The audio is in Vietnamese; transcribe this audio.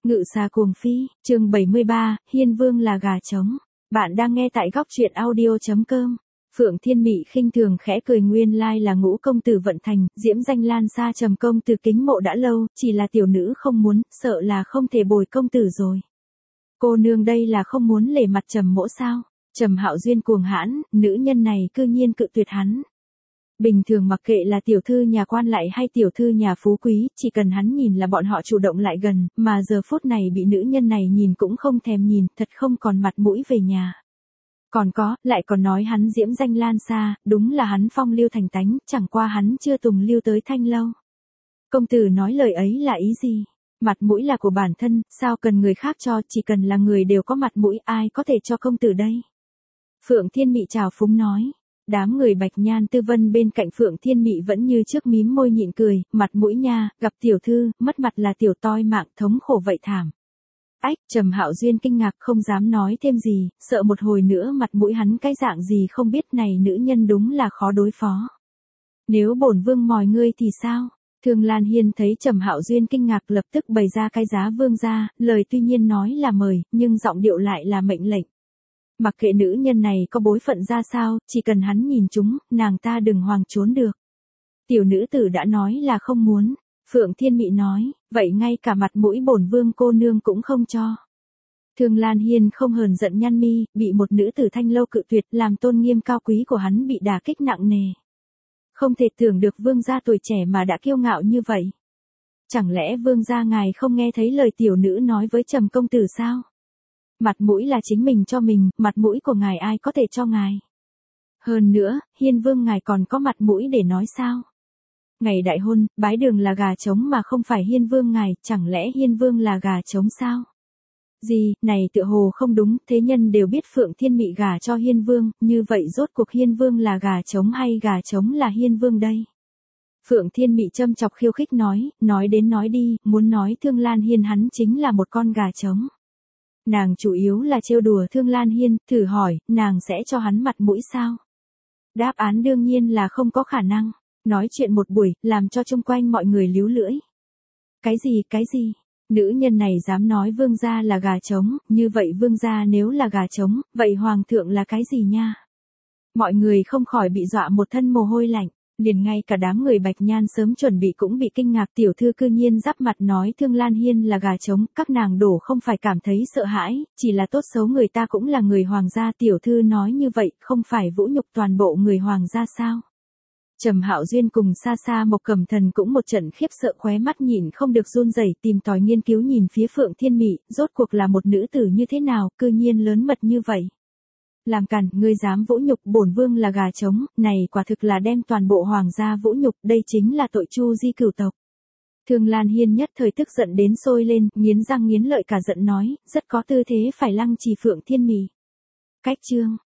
Ngự xà cuồng phi, chương 73, Hiên Vương là gà trống. Bạn đang nghe tại góc truyện audio.com. Phượng Thiên Mị khinh thường khẽ cười, nguyên lai là Ngũ công tử vận thành, diễm danh lan xa, Trầm công tử kính mộ đã lâu, chỉ là tiểu nữ không muốn, sợ là không thể bồi công tử rồi. Cô nương đây là không muốn lề mặt Trầm mỗ sao? Trầm Hạo Duyên cuồng hãn, nữ nhân này cư nhiên cự tuyệt hắn. Bình thường mặc kệ là tiểu thư nhà quan lại hay tiểu thư nhà phú quý, chỉ cần hắn nhìn là bọn họ chủ động lại gần, mà giờ phút này bị nữ nhân này nhìn cũng không thèm nhìn, thật không còn mặt mũi về nhà. Còn có, lại còn nói hắn diễm danh lan xa, đúng là hắn phong lưu thành tánh, chẳng qua hắn chưa tùng lưu tới thanh lâu. Công tử nói lời ấy là ý gì? Mặt mũi là của bản thân, sao cần người khác cho, chỉ cần là người đều có mặt mũi, ai có thể cho công tử đây? Phượng Thiên Mị trào phúng nói. Đám người Bạch Nhan Tư Vân bên cạnh Phượng Thiên Mị vẫn như trước mím môi nhịn cười, mặt mũi nha, gặp tiểu thư, mất mặt là tiểu toi mạng, thống khổ vậy thảm. Ách, Trầm Hạo Duyên kinh ngạc không dám nói thêm gì, sợ một hồi nữa mặt mũi hắn cái dạng gì không biết, này nữ nhân đúng là khó đối phó. Nếu bổn vương mòi ngươi thì sao? Thương Lan Hiên thấy Trầm Hạo Duyên kinh ngạc lập tức bày ra cái giá vương ra, lời tuy nhiên nói là mời, nhưng giọng điệu lại là mệnh lệnh. Mặc kệ nữ nhân này có bối phận ra sao, chỉ cần hắn nhìn chúng, nàng ta đừng hoang trốn được. Tiểu nữ tử đã nói là không muốn. Phượng Thiên Mị nói, vậy ngay cả mặt mũi bổn vương cô nương cũng không cho. Thương Lan Hiên không hờn giận nhăn mi, bị một nữ tử thanh lâu cự tuyệt, làm tôn nghiêm cao quý của hắn bị đả kích nặng nề. Không thể tưởng được vương gia tuổi trẻ mà đã kiêu ngạo như vậy. Chẳng lẽ vương gia ngài không nghe thấy lời tiểu nữ nói với Trầm công tử sao? Mặt mũi là chính mình cho mình, mặt mũi của ngài ai có thể cho ngài. Hơn nữa, Hiên Vương ngài còn có mặt mũi để nói sao? Ngày đại hôn, bái đường là gà trống mà không phải Hiên Vương ngài, chẳng lẽ Hiên Vương là gà trống sao? Gì, này tựa hồ không đúng, thế nhân đều biết Phượng Thiên Mị gà cho Hiên Vương, như vậy rốt cuộc Hiên Vương là gà trống hay gà trống là Hiên Vương đây? Phượng Thiên Mị châm chọc khiêu khích nói đến nói đi, muốn nói Thương Lan Hiên hắn chính là một con gà trống. Nàng chủ yếu là trêu đùa Thương Lan Hiên, thử hỏi, nàng sẽ cho hắn mặt mũi sao? Đáp án đương nhiên là không có khả năng. Nói chuyện một buổi, làm cho chung quanh mọi người líu lưỡi. Cái gì? Nữ nhân này dám nói vương gia là gà trống, như vậy vương gia nếu là gà trống, vậy hoàng thượng là cái gì nha? Mọi người không khỏi bị dọa một thân mồ hôi lạnh. Liền ngay cả đám người Bạch Nhan sớm chuẩn bị cũng bị kinh ngạc, tiểu thư cư nhiên giáp mặt nói Thương Lan Hiên là gà trống, các nàng đổ không phải cảm thấy sợ hãi, chỉ là tốt xấu người ta cũng là người hoàng gia, tiểu thư nói như vậy, không phải vũ nhục toàn bộ người hoàng gia sao? Trầm Hạo Duyên cùng xa xa Mộc Cẩm Thần cũng một trận khiếp sợ, khóe mắt nhìn không được run rẩy, tìm tòi nghiên cứu nhìn phía Phượng Thiên Mị, rốt cuộc là một nữ tử như thế nào, cư nhiên lớn mật như vậy. Làm càn, ngươi dám vũ nhục bổn vương là gà trống, này quả thực là đem toàn bộ hoàng gia vũ nhục, đây chính là tội chu di cửu tộc. Thương Lan Hiên nhất thời tức giận đến sôi lên, nghiến răng nghiến lợi cả giận nói, rất có tư thế phải lăng trì Phượng Thiên Mị. Cách chương